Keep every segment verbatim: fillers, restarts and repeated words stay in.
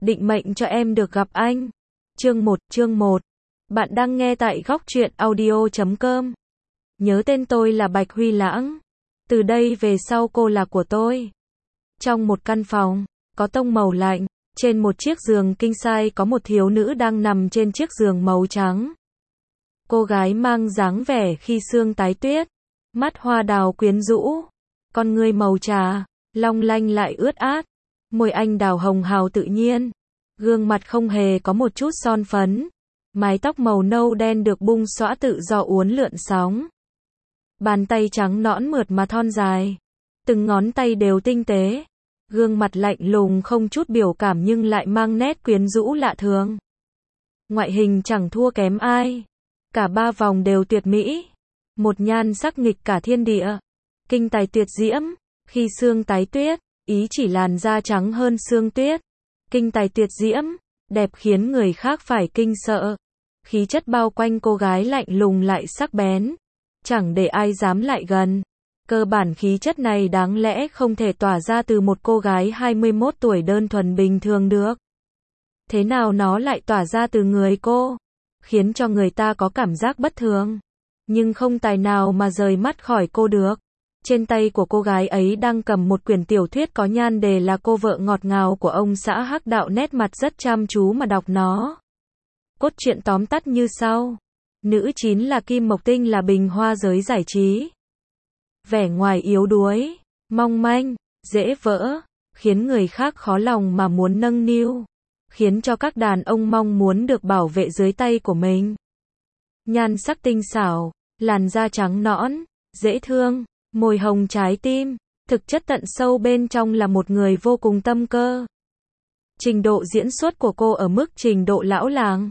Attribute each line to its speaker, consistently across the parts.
Speaker 1: định mệnh cho em được gặp anh. Chương một, chương một. Bạn đang nghe tại góc truyện audio chấm com. Nhớ tên tôi là Bạch Huy Lãng. Từ đây về sau cô là của tôi. Trong một căn phòng, có tông màu lạnh, trên một chiếc giường king size có một thiếu nữ đang nằm trên chiếc giường màu trắng. Cô gái mang dáng vẻ khi sương tái tuyết, mắt hoa đào quyến rũ, con ngươi màu trà, long lanh lại ướt át, môi anh đào hồng hào tự nhiên, gương mặt không hề có một chút son phấn, mái tóc màu nâu đen được bung xõa tự do uốn lượn sóng. Bàn tay trắng nõn mượt mà thon dài, từng ngón tay đều tinh tế, gương mặt lạnh lùng không chút biểu cảm nhưng lại mang nét quyến rũ lạ thường. Ngoại hình chẳng thua kém ai, cả ba vòng đều tuyệt mỹ, một nhan sắc nghịch cả thiên địa, kinh tài tuyệt diễm, khi sương tái tuyết, ý chỉ làn da trắng hơn sương tuyết, kinh tài tuyệt diễm, đẹp khiến người khác phải kinh sợ. Khí chất bao quanh cô gái lạnh lùng lại sắc bén, chẳng để ai dám lại gần. Cơ bản khí chất này đáng lẽ không thể tỏa ra từ một cô gái hai mươi mốt tuổi đơn thuần bình thường được. Thế nào nó lại tỏa ra từ người cô, khiến cho người ta có cảm giác bất thường, nhưng không tài nào mà rời mắt khỏi cô được. Trên tay của cô gái ấy đang cầm một quyển tiểu thuyết có nhan đề là Cô vợ ngọt ngào của ông xã Hắc Đạo, nét mặt rất chăm chú mà đọc nó. Cốt truyện tóm tắt như sau. Nữ chính là Kim Mộc Tinh, là bình hoa giới giải trí. Vẻ ngoài yếu đuối, mong manh, dễ vỡ, khiến người khác khó lòng mà muốn nâng niu, khiến cho các đàn ông mong muốn được bảo vệ dưới tay của mình. Nhan sắc tinh xảo, làn da trắng nõn, dễ thương, môi hồng trái tim, thực chất tận sâu bên trong là một người vô cùng tâm cơ. Trình độ diễn xuất của cô ở mức trình độ lão làng.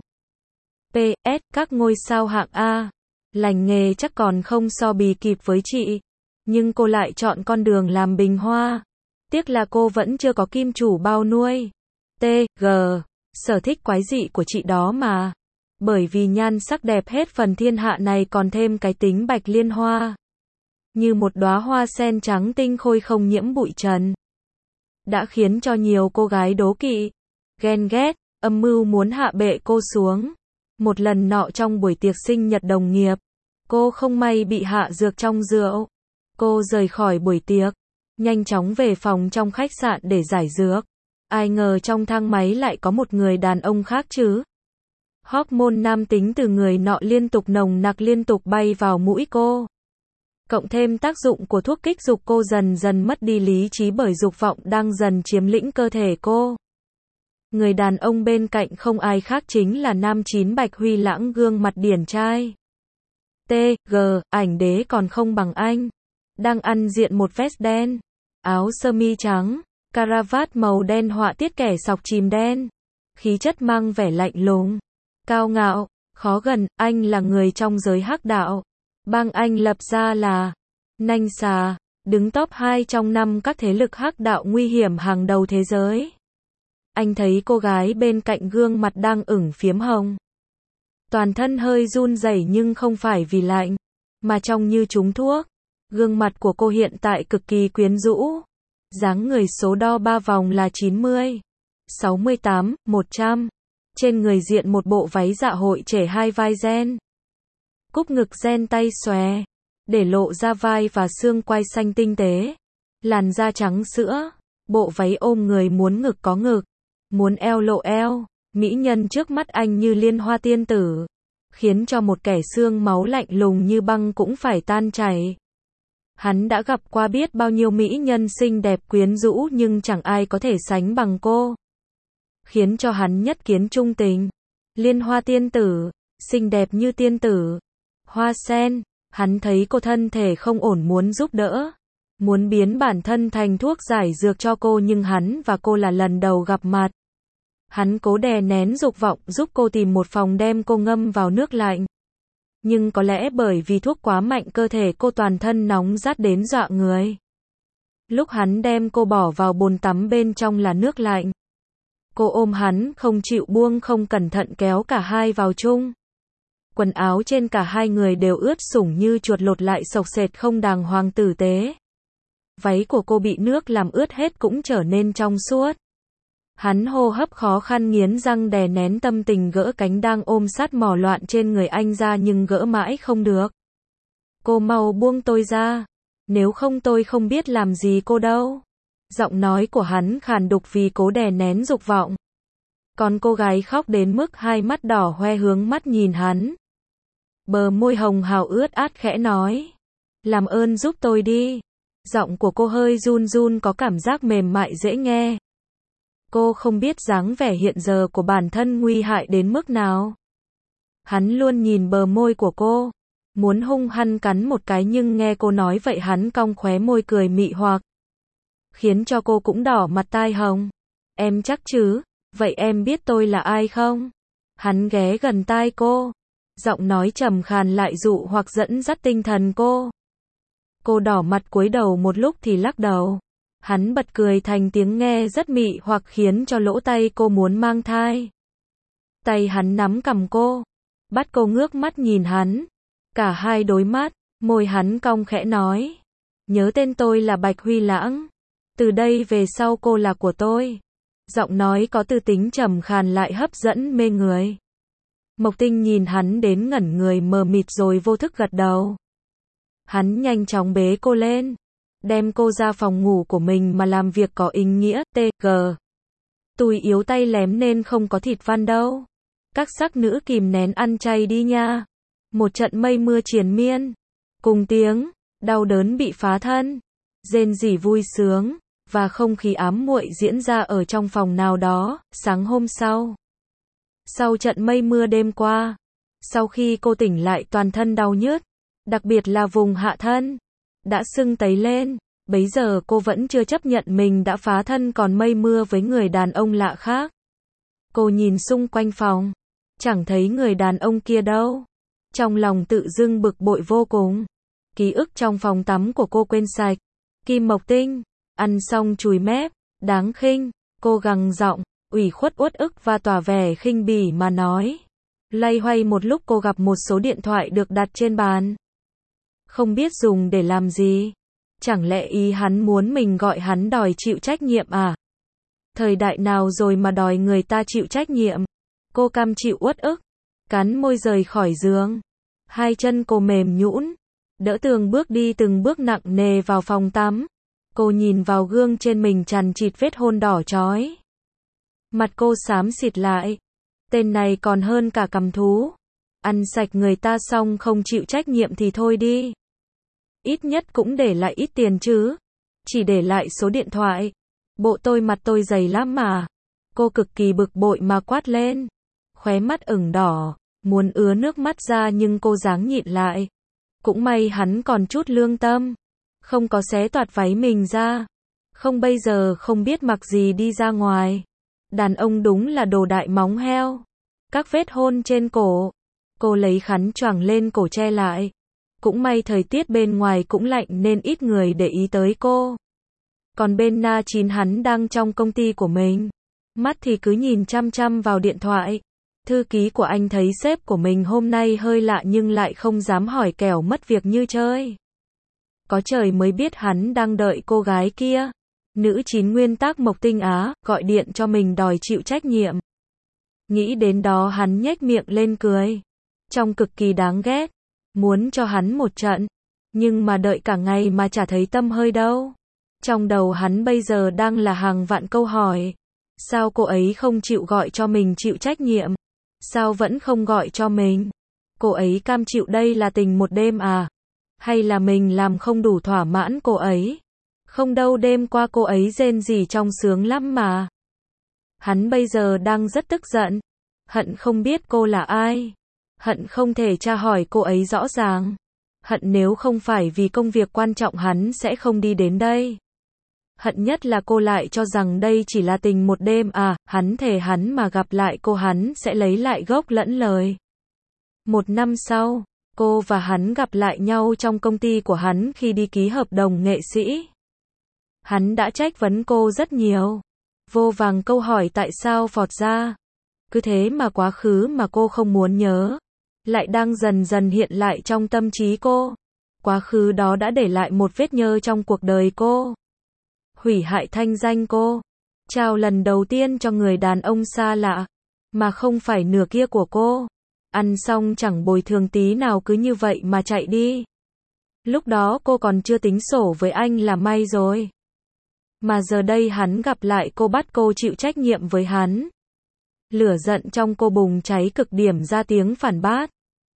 Speaker 1: pê ét Các ngôi sao hạng A, lành nghề chắc còn không so bì kịp với chị, nhưng cô lại chọn con đường làm bình hoa. Tiếc là cô vẫn chưa có kim chủ bao nuôi. tê giê Sở thích quái dị của chị đó mà. Bởi vì nhan sắc đẹp hết phần thiên hạ này còn thêm cái tính bạch liên hoa, như một đóa hoa sen trắng tinh khôi không nhiễm bụi trần, đã khiến cho nhiều cô gái đố kỵ, ghen ghét, âm mưu muốn hạ bệ cô xuống. Một lần nọ trong buổi tiệc sinh nhật đồng nghiệp, cô không may bị hạ dược trong rượu. Cô rời khỏi buổi tiệc, nhanh chóng về phòng trong khách sạn để giải dược. Ai ngờ trong thang máy lại có một người đàn ông khác chứ. Hormone nam tính từ người nọ liên tục nồng nặc liên tục bay vào mũi cô. Cộng thêm tác dụng của thuốc kích dục, cô dần dần mất đi lý trí bởi dục vọng đang dần chiếm lĩnh cơ thể cô. Người đàn ông bên cạnh không ai khác chính là nam chín Bạch Huy Lãng, gương mặt điển trai. tê giê Ảnh đế còn không bằng anh. Đang ăn diện một vest đen, áo sơ mi trắng, caravat màu đen họa tiết kẻ sọc chìm đen. Khí chất mang vẻ lạnh lùng, cao ngạo, khó gần. Anh là người trong giới Hắc Đạo. Bang anh lập ra là Nanh Xà, đứng top hai trong năm các thế lực Hắc Đạo nguy hiểm hàng đầu thế giới. Anh thấy cô gái bên cạnh gương mặt đang ửng phiếm hồng, toàn thân hơi run rẩy nhưng không phải vì lạnh, mà trông như trúng thuốc. Gương mặt của cô hiện tại cực kỳ quyến rũ. Dáng người số đo ba vòng là chín mươi, sáu mươi tám, một trăm. Trên người diện một bộ váy dạ hội trẻ hai vai ren. Cúc ngực ren tay xòe, để lộ ra vai và xương quai xanh tinh tế. Làn da trắng sữa, bộ váy ôm người, muốn ngực có ngực, muốn eo lộ eo. Mỹ nhân trước mắt anh như liên hoa tiên tử, khiến cho một kẻ xương máu lạnh lùng như băng cũng phải tan chảy. Hắn đã gặp qua biết bao nhiêu mỹ nhân xinh đẹp quyến rũ nhưng chẳng ai có thể sánh bằng cô, khiến cho hắn nhất kiến trung tình. Liên hoa tiên tử, xinh đẹp như tiên tử, hoa sen. Hắn thấy cô thân thể không ổn muốn giúp đỡ, muốn biến bản thân thành thuốc giải dược cho cô, nhưng hắn và cô là lần đầu gặp mặt. Hắn cố đè nén dục vọng giúp cô tìm một phòng đem cô ngâm vào nước lạnh. Nhưng có lẽ bởi vì thuốc quá mạnh, cơ thể cô toàn thân nóng rát đến dọa người. Lúc hắn đem cô bỏ vào bồn tắm bên trong là nước lạnh, cô ôm hắn không chịu buông, không cẩn thận kéo cả hai vào chung. Quần áo trên cả hai người đều ướt sũng như chuột lột lại xộc xệch không đàng hoàng tử tế. Váy của cô bị nước làm ướt hết cũng trở nên trong suốt. Hắn hô hấp khó khăn nghiến răng đè nén tâm tình gỡ cánh đang ôm sát mỏ loạn trên người anh ra nhưng gỡ mãi không được. Cô mau buông tôi ra. Nếu không tôi không biết làm gì cô đâu. Giọng nói của hắn khàn đục vì cố đè nén dục vọng. Còn cô gái khóc đến mức hai mắt đỏ hoe hướng mắt nhìn hắn. Bờ môi hồng hào ướt át khẽ nói. Làm ơn giúp tôi đi. Giọng của cô hơi run run có cảm giác mềm mại dễ nghe. Cô không biết dáng vẻ hiện giờ của bản thân nguy hại đến mức nào. Hắn luôn nhìn bờ môi của cô. Muốn hung hăng cắn một cái nhưng nghe cô nói vậy hắn cong khóe môi cười mị hoặc. Khiến cho cô cũng đỏ mặt tai hồng. Em chắc chứ? Vậy em biết tôi là ai không? Hắn ghé gần tai cô. Giọng nói trầm khàn lại dụ hoặc dẫn dắt tinh thần cô. Cô đỏ mặt cúi đầu một lúc thì lắc đầu. Hắn bật cười thành tiếng nghe rất mị hoặc khiến cho lỗ tay cô muốn mang thai. Tay hắn nắm cằm cô. Bắt cô ngước mắt nhìn hắn. Cả hai đối mắt, môi hắn cong khẽ nói. Nhớ tên tôi là Bạch Huy Lãng. Từ đây về sau cô là của tôi. Giọng nói có tư tính trầm khàn lại hấp dẫn mê người. Mộc Tinh nhìn hắn đến ngẩn người mờ mịt rồi vô thức gật đầu. Hắn nhanh chóng bế cô lên. Đem cô ra phòng ngủ của mình mà làm việc có ý nghĩa, tê gờ. Tôi yếu tay lém nên không có thịt van đâu. Các sắc nữ kìm nén ăn chay đi nha. Một trận mây mưa triền miên. Cùng tiếng, đau đớn bị phá thân. Rên rỉ vui sướng. Và không khí ám muội diễn ra ở trong phòng nào đó, sáng hôm sau. Sau trận mây mưa đêm qua. Sau khi cô tỉnh lại toàn thân đau nhức. Đặc biệt là vùng hạ thân. Đã sưng tấy lên. Bấy giờ cô vẫn chưa chấp nhận mình đã phá thân còn mây mưa với người đàn ông lạ khác. Cô nhìn xung quanh phòng. Chẳng thấy người đàn ông kia đâu. Trong lòng tự dưng bực bội vô cùng. Ký ức trong phòng tắm của cô quên sạch. Kim Mộc Tinh. Ăn xong chùi mép. Đáng khinh. Cô gằn giọng. Ủy khuất uất ức và tỏ vẻ khinh bỉ mà nói. Loay hoay một lúc cô gặp một số điện thoại được đặt trên bàn. Không biết dùng để làm gì. Chẳng lẽ ý hắn muốn mình gọi hắn đòi chịu trách nhiệm à? Thời đại nào rồi mà đòi người ta chịu trách nhiệm? Cô cam chịu uất ức. Cắn môi rời khỏi giường. Hai chân cô mềm nhũn. Đỡ tường bước đi từng bước nặng nề vào phòng tắm. Cô nhìn vào gương trên mình chằn chịt vết hôn đỏ chói. Mặt cô xám xịt lại. Tên này còn hơn cả cầm thú. Ăn sạch người ta xong không chịu trách nhiệm thì thôi đi. Ít nhất cũng để lại ít tiền chứ. Chỉ để lại số điện thoại. Bộ tôi mặt tôi dày lắm mà. Cô cực kỳ bực bội mà quát lên. Khóe mắt ửng đỏ. Muốn ứa nước mắt ra nhưng cô dáng nhịn lại. Cũng may hắn còn chút lương tâm. Không có xé toạc váy mình ra. Không bây giờ không biết mặc gì đi ra ngoài. Đàn ông đúng là đồ đại móng heo. Các vết hôn trên cổ. Cô lấy khăn choàng lên cổ che lại. Cũng may thời tiết bên ngoài cũng lạnh nên ít người để ý tới cô. Còn bên Na Chín hắn đang trong công ty của mình. Mắt thì cứ nhìn chăm chăm vào điện thoại. Thư ký của anh thấy sếp của mình hôm nay hơi lạ nhưng lại không dám hỏi kẻo mất việc như chơi. Có trời mới biết hắn đang đợi cô gái kia. Nữ chín nguyên tắc Mộc Tinh Á, gọi điện cho mình đòi chịu trách nhiệm. Nghĩ đến đó hắn nhếch miệng lên cười. Trông cực kỳ đáng ghét. Muốn cho hắn một trận. Nhưng mà đợi cả ngày mà chả thấy tâm hơi đâu. Trong đầu hắn bây giờ đang là hàng vạn câu hỏi. Sao cô ấy không chịu gọi cho mình chịu trách nhiệm? Sao vẫn không gọi cho mình? Cô ấy cam chịu đây là tình một đêm à? Hay là mình làm không đủ thỏa mãn cô ấy? Không đâu, đêm qua cô ấy rên rỉ trong sướng lắm mà. Hắn bây giờ đang rất tức giận. Hận không biết cô là ai. Hận không thể tra hỏi cô ấy rõ ràng. Hận nếu không phải vì công việc quan trọng hắn sẽ không đi đến đây. Hận nhất là cô lại cho rằng đây chỉ là tình một đêm à, hắn thề hắn mà gặp lại cô hắn sẽ lấy lại gốc lẫn lời. Một năm sau, cô và hắn gặp lại nhau trong công ty của hắn khi đi ký hợp đồng nghệ sĩ. Hắn đã trách vấn cô rất nhiều. Vô vàng câu hỏi tại sao phọt ra. Cứ thế mà quá khứ mà cô không muốn nhớ. Lại đang dần dần hiện lại trong tâm trí cô. Quá khứ đó đã để lại một vết nhơ trong cuộc đời cô. Hủy hại thanh danh cô. Chào lần đầu tiên cho người đàn ông xa lạ, mà không phải nửa kia của cô. Ăn xong chẳng bồi thường tí nào cứ như vậy mà chạy đi. Lúc đó cô còn chưa tính sổ với anh là may rồi. Mà giờ đây hắn gặp lại cô bắt cô chịu trách nhiệm với hắn. Lửa giận trong cô bùng cháy cực điểm ra tiếng phản bác.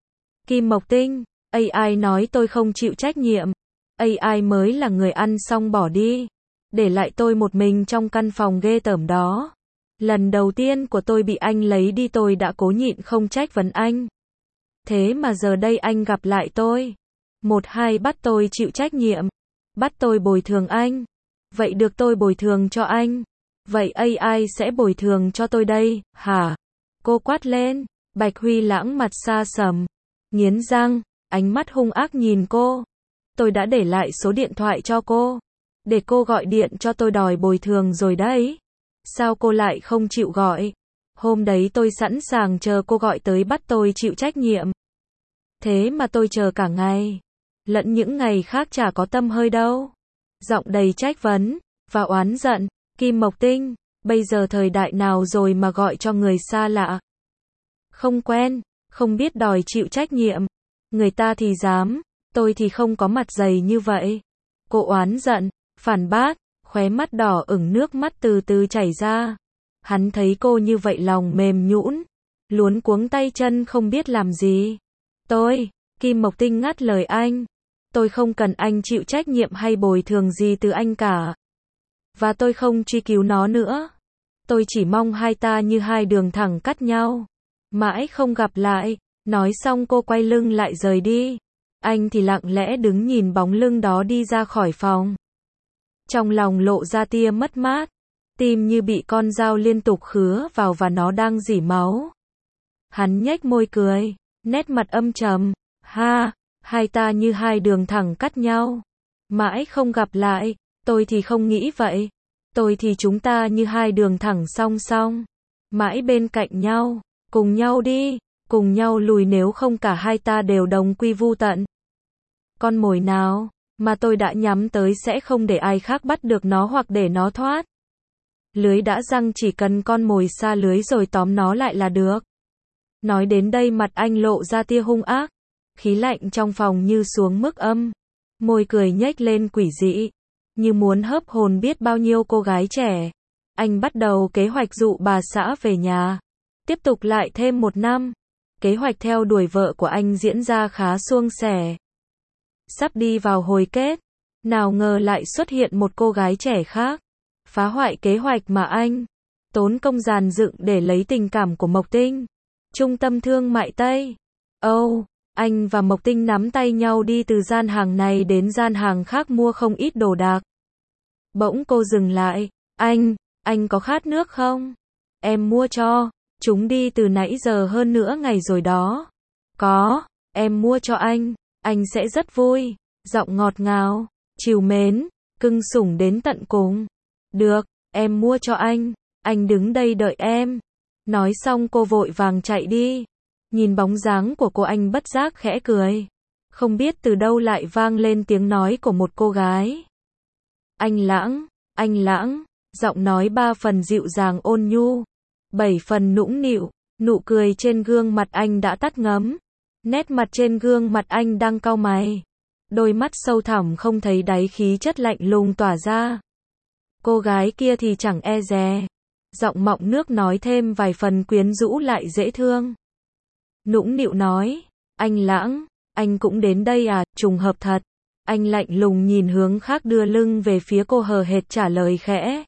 Speaker 1: Kim Mộc Tinh, a i nói tôi không chịu trách nhiệm. a i mới là người ăn xong bỏ đi. Để lại tôi một mình trong căn phòng ghê tởm đó. Lần đầu tiên của tôi bị anh lấy đi tôi đã cố nhịn không trách vấn anh. Thế mà giờ đây anh gặp lại tôi. Một hai bắt tôi chịu trách nhiệm. Bắt tôi bồi thường anh. Vậy được tôi bồi thường cho anh. Vậy a i sẽ bồi thường cho tôi đây, hả? Cô quát lên. Bạch Huy Lãng mặt xa sầm. Nghiến răng, ánh mắt hung ác nhìn cô. Tôi đã để lại số điện thoại cho cô. Để cô gọi điện cho tôi đòi bồi thường rồi đấy. Sao cô lại không chịu gọi? Hôm đấy tôi sẵn sàng chờ cô gọi tới bắt tôi chịu trách nhiệm. Thế mà tôi chờ cả ngày. Lẫn những ngày khác chả có tâm hơi đâu. Giọng đầy trách vấn và oán giận. Kim Mộc Tinh, bây giờ thời đại nào rồi mà gọi cho người xa lạ? Không quen, không biết đòi chịu trách nhiệm. Người ta thì dám, tôi thì không có mặt dày như vậy. Cô oán giận, phản bác, khóe mắt đỏ ửng nước mắt từ từ chảy ra. Hắn thấy cô như vậy lòng mềm nhũn, luống cuống tay chân không biết làm gì. Tôi, Kim Mộc Tinh ngắt lời anh. Tôi không cần anh chịu trách nhiệm hay bồi thường gì từ anh cả. Và tôi không truy cứu nó nữa. Tôi chỉ mong hai ta như hai đường thẳng cắt nhau. Mãi không gặp lại. Nói xong cô quay lưng lại rời đi. Anh thì lặng lẽ đứng nhìn bóng lưng đó đi ra khỏi phòng. Trong lòng lộ ra tia mất mát. Tim như bị con dao liên tục khứa vào và nó đang rỉ máu. Hắn nhếch môi cười. Nét mặt âm trầm. Ha, hai ta như hai đường thẳng cắt nhau. Mãi không gặp lại. Tôi thì không nghĩ vậy. Tôi thì chúng ta như hai đường thẳng song song. Mãi bên cạnh nhau. Cùng nhau đi. Cùng nhau lùi nếu không cả hai ta đều đồng quy vu tận. Con mồi nào mà tôi đã nhắm tới sẽ không để ai khác bắt được nó hoặc để nó thoát. Lưới đã giăng chỉ cần con mồi xa lưới rồi tóm nó lại là được. Nói đến đây mặt anh lộ ra tia hung ác. Khí lạnh trong phòng như xuống mức âm. Môi cười nhếch lên quỷ dị. Như muốn hớp hồn biết bao nhiêu cô gái trẻ. Anh bắt đầu kế hoạch dụ bà xã về nhà. Tiếp tục lại thêm một năm. Kế hoạch theo đuổi vợ của anh diễn ra khá suôn sẻ. Sắp đi vào hồi kết. Nào ngờ lại xuất hiện một cô gái trẻ khác. Phá hoại kế hoạch mà anh tốn công dàn dựng để lấy tình cảm của Mộc Tinh. Trung tâm thương mại Tây. Âu, oh, anh và Mộc Tinh nắm tay nhau đi từ gian hàng này đến gian hàng khác mua không ít đồ đạc. Bỗng cô dừng lại. Anh, anh có khát nước không? Em mua cho. Chúng đi từ nãy giờ hơn nửa ngày rồi đó. Có, em mua cho anh. Anh sẽ rất vui. Giọng ngọt ngào, trìu mến, cưng sủng đến tận cùng. Được, em mua cho anh. Anh đứng đây đợi em. Nói xong cô vội vàng chạy đi. Nhìn bóng dáng của cô anh bất giác khẽ cười. Không biết từ đâu lại vang lên tiếng nói của một cô gái. Anh Lãng, anh Lãng. Giọng nói ba phần dịu dàng ôn nhu. Bảy phần nũng nịu. Nụ cười trên gương mặt anh đã tắt ngấm. Nét mặt trên gương mặt anh đang cau mày. Đôi mắt sâu thẳm không thấy đáy khí chất lạnh lùng tỏa ra. Cô gái kia thì chẳng e dè. Giọng mọng nước nói thêm vài phần quyến rũ lại dễ thương. Nũng nịu nói. Anh Lãng, anh cũng đến đây à, trùng hợp thật. Anh lạnh lùng nhìn hướng khác đưa lưng về phía cô hờ hệt trả lời khẽ.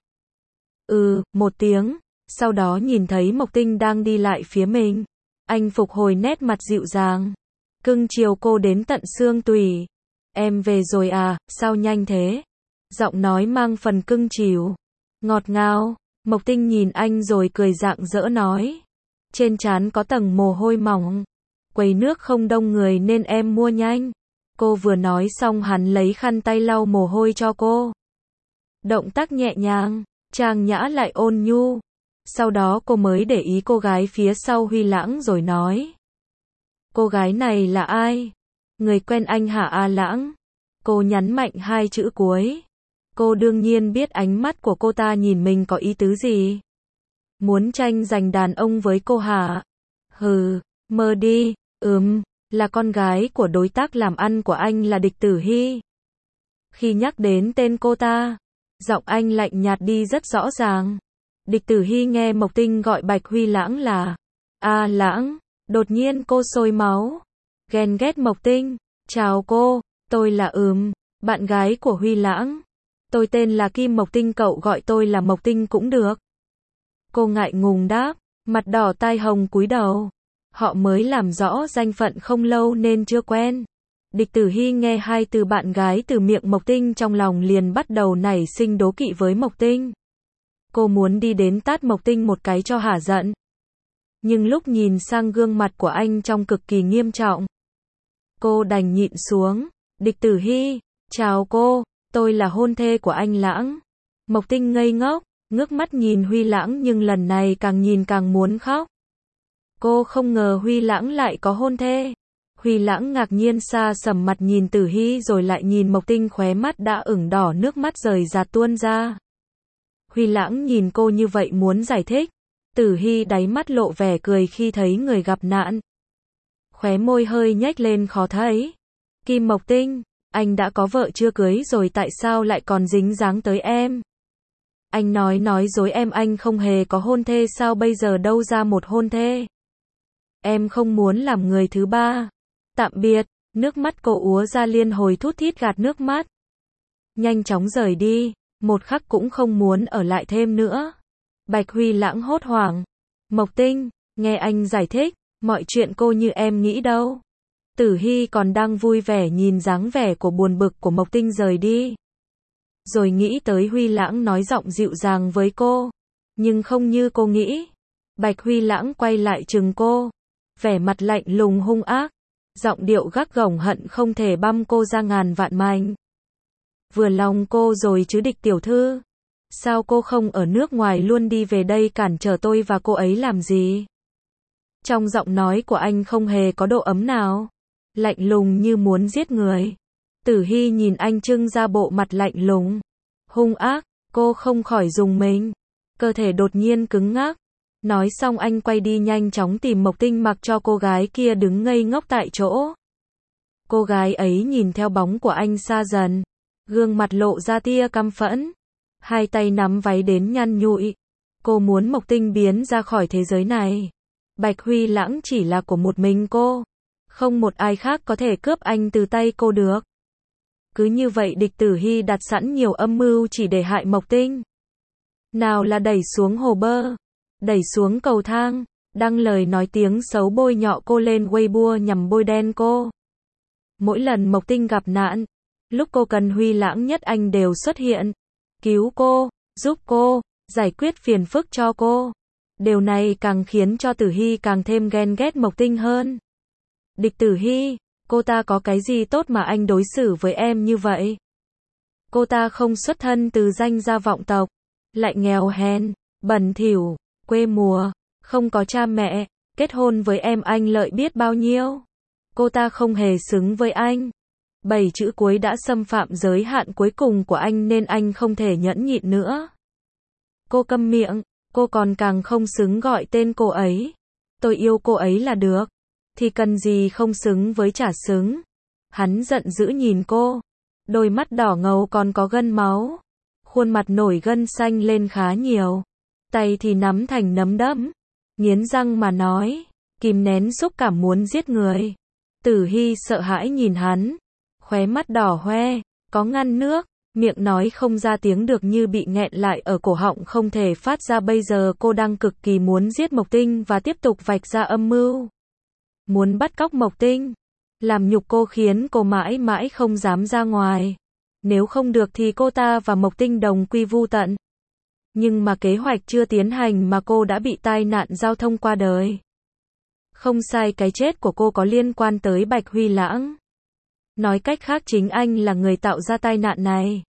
Speaker 1: Ừ, một tiếng. Sau đó nhìn thấy Mộc Tinh đang đi lại phía mình. Anh phục hồi nét mặt dịu dàng. Cưng chiều cô đến tận xương tủy. Em về rồi à, sao nhanh thế? Giọng nói mang phần cưng chiều. Ngọt ngào. Mộc Tinh nhìn anh rồi cười rạng rỡ nói. Trên trán có tầng mồ hôi mỏng. Quầy nước không đông người nên em mua nhanh. Cô vừa nói xong hắn lấy khăn tay lau mồ hôi cho cô. Động tác nhẹ nhàng, trang nhã lại ôn nhu. Sau đó cô mới để ý cô gái phía sau Huy Lãng rồi nói. Cô gái này là ai? Người quen anh hả A Lãng? Cô nhấn mạnh hai chữ cuối. Cô đương nhiên biết ánh mắt của cô ta nhìn mình có ý tứ gì. Muốn tranh giành đàn ông với cô hả? Hừ, mơ đi, ừm, là con gái của đối tác làm ăn của anh là Địch Tử Hy. Khi nhắc đến tên cô ta, giọng anh lạnh nhạt đi rất rõ ràng. Địch Tử Hy nghe Mộc Tinh gọi Bạch Huy Lãng là A Lãng, đột nhiên cô sôi máu. Ghen ghét Mộc Tinh, chào cô, tôi là ừm, bạn gái của Huy Lãng. Tôi tên là Kim Mộc Tinh, cậu gọi tôi là Mộc Tinh cũng được. Cô ngại ngùng đáp, mặt đỏ tai hồng cúi đầu. Họ mới làm rõ danh phận không lâu nên chưa quen. Địch Tử Hy nghe hai từ bạn gái từ miệng Mộc Tinh trong lòng liền bắt đầu nảy sinh đố kỵ với Mộc Tinh. Cô muốn đi đến tát Mộc Tinh một cái cho hả giận. Nhưng lúc nhìn sang gương mặt của anh trông cực kỳ nghiêm trọng, cô đành nhịn xuống. Địch Tử Hy, chào cô, tôi là hôn thê của anh Lãng. Mộc Tinh ngây ngốc, ngước mắt nhìn Huy Lãng nhưng lần này càng nhìn càng muốn khóc. Cô không ngờ Huy Lãng lại có hôn thê. Huy Lãng ngạc nhiên xa sầm mặt nhìn Tử Hy rồi lại nhìn Mộc Tinh, khóe mắt đã ửng đỏ, nước mắt rời rạc tuôn ra. Huy Lãng nhìn cô như vậy muốn giải thích. Tử Hy đáy mắt lộ vẻ cười khi thấy người gặp nạn. Khóe môi hơi nhếch lên khó thấy. Kim Mộc Tinh, anh đã có vợ chưa cưới rồi tại sao lại còn dính dáng tới em? Anh nói nói dối em, anh không hề có hôn thê sao, bây giờ đâu ra một hôn thê? Em không muốn làm người thứ ba. Tạm biệt, nước mắt cô úa ra liên hồi thút thít gạt nước mắt. Nhanh chóng rời đi, một khắc cũng không muốn ở lại thêm nữa. Bạch Huy Lãng hốt hoảng. Mộc Tinh, nghe anh giải thích, mọi chuyện cô như em nghĩ đâu. Tử Hy còn đang vui vẻ nhìn dáng vẻ của buồn bực của Mộc Tinh rời đi. Rồi nghĩ tới Huy Lãng nói giọng dịu dàng với cô. Nhưng không như cô nghĩ. Bạch Huy Lãng quay lại trừng cô. Vẻ mặt lạnh lùng hung ác. Giọng điệu gắt gỏng hận không thể băm cô ra ngàn vạn mảnh. Vừa lòng cô rồi chứ Địch tiểu thư. Sao cô không ở nước ngoài luôn đi về đây cản trở tôi và cô ấy làm gì? Trong giọng nói của anh không hề có độ ấm nào. Lạnh lùng như muốn giết người. Tử Hy nhìn anh trưng ra bộ mặt lạnh lùng, hung ác, cô không khỏi rùng mình. Cơ thể đột nhiên cứng ngắc. Nói xong anh quay đi nhanh chóng tìm Mộc Tinh, mặc cho cô gái kia đứng ngây ngốc tại chỗ. Cô gái ấy nhìn theo bóng của anh xa dần, gương mặt lộ ra tia căm phẫn, hai tay nắm váy đến nhăn nhụi. Cô muốn Mộc Tinh biến ra khỏi thế giới này. Bạch Huy Lãng chỉ là của một mình cô, không một ai khác có thể cướp anh từ tay cô được. Cứ như vậy Địch Tử Hy đặt sẵn nhiều âm mưu chỉ để hại Mộc Tinh. Nào là đẩy xuống hồ bơ, đẩy xuống cầu thang, đăng lời nói tiếng xấu bôi nhọ cô lên Weibo nhằm bôi đen cô. Mỗi lần Mộc Tinh gặp nạn, lúc cô cần Huy Lãng nhất anh đều xuất hiện, cứu cô, giúp cô, giải quyết phiền phức cho cô. Điều này càng khiến cho Tử Hy càng thêm ghen ghét Mộc Tinh hơn. Địch Tử Hy, cô ta có cái gì tốt mà anh đối xử với em như vậy? Cô ta không xuất thân từ danh gia vọng tộc, lại nghèo hèn, bẩn thỉu, quê mùa, không có cha mẹ, kết hôn với em anh lợi biết bao nhiêu. Cô ta không hề xứng với anh. Bảy chữ cuối đã xâm phạm giới hạn cuối cùng của anh nên anh không thể nhẫn nhịn nữa. Cô câm miệng, cô còn càng không xứng gọi tên cô ấy. Tôi yêu cô ấy là được. Thì cần gì không xứng với chả xứng. Hắn giận dữ nhìn cô. Đôi mắt đỏ ngầu còn có gân máu. Khuôn mặt nổi gân xanh lên khá nhiều. Tay thì nắm thành nắm đấm. Nghiến răng mà nói. Kìm nén xúc cảm muốn giết người. Tử Hy sợ hãi nhìn hắn. Khóe mắt đỏ hoe. Có ngăn nước. Miệng nói không ra tiếng được như bị nghẹn lại ở cổ họng không thể phát ra. Bây giờ cô đang cực kỳ muốn giết Mộc Tinh và tiếp tục vạch ra âm mưu. Muốn bắt cóc Mộc Tinh. Làm nhục cô khiến cô mãi mãi không dám ra ngoài. Nếu không được thì cô ta và Mộc Tinh đồng quy vu tận. Nhưng mà kế hoạch chưa tiến hành mà cô đã bị tai nạn giao thông qua đời. Không sai, cái chết của cô có liên quan tới Bạch Huy Lãng. Nói cách khác chính anh là người tạo ra tai nạn này.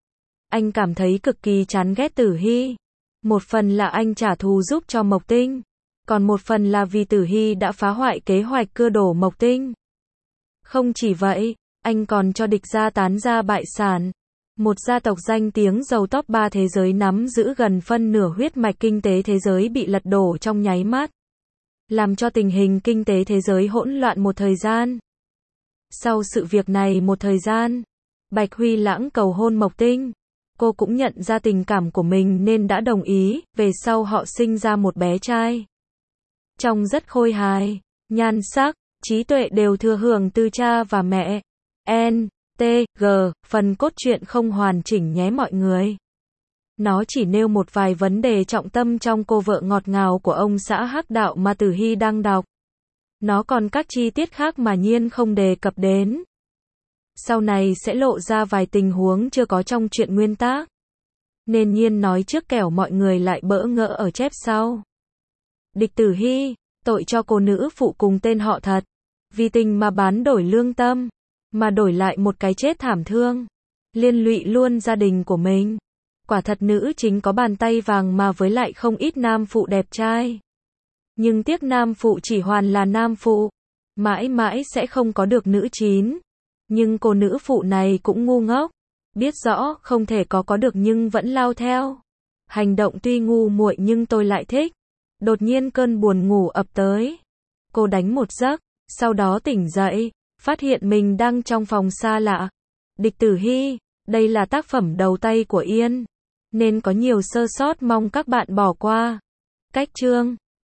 Speaker 1: Anh cảm thấy cực kỳ chán ghét Tử Hy. Một phần là anh trả thù giúp cho Mộc Tinh. Còn một phần là vì Tử Hy đã phá hoại kế hoạch cưa đổ Mộc Tinh. Không chỉ vậy, anh còn cho Địch gia tán gia bại sản. Một gia tộc danh tiếng giàu top ba thế giới nắm giữ gần phân nửa huyết mạch kinh tế thế giới bị lật đổ trong nháy mắt, làm cho tình hình kinh tế thế giới hỗn loạn một thời gian. Sau sự việc này một thời gian, Bạch Huy Lãng cầu hôn Mộc Tinh. Cô cũng nhận ra tình cảm của mình nên đã đồng ý, về sau họ sinh ra một bé trai. Trông rất khôi hài, nhan sắc, trí tuệ đều thừa hưởng từ cha và mẹ. N, T, G, phần cốt truyện không hoàn chỉnh nhé mọi người. Nó chỉ nêu một vài vấn đề trọng tâm trong Cô vợ ngọt ngào của ông xã Hắc Đạo mà Tử Hy đang đọc. Nó còn các chi tiết khác mà Nhiên không đề cập đến. Sau này sẽ lộ ra vài tình huống chưa có trong truyện nguyên tác. Nên Nhiên nói trước kẻo mọi người lại bỡ ngỡ ở chép sau. Địch Tử Hy, tội cho cô nữ phụ cùng tên họ thật. Vì tình mà bán đổi lương tâm, mà đổi lại một cái chết thảm thương. Liên lụy luôn gia đình của mình. Quả thật nữ chính có bàn tay vàng mà với lại không ít nam phụ đẹp trai. Nhưng tiếc nam phụ chỉ hoàn là nam phụ. Mãi mãi sẽ không có được nữ chín. Nhưng cô nữ phụ này cũng ngu ngốc. Biết rõ không thể có có được nhưng vẫn lao theo. Hành động tuy ngu muội nhưng tôi lại thích. Đột nhiên cơn buồn ngủ ập tới. Cô đánh một giấc, sau đó tỉnh dậy, phát hiện mình đang trong phòng xa lạ. Địch Tử Hy, đây là tác phẩm đầu tay của Yên, nên có nhiều sơ sót mong các bạn bỏ qua. Cách chương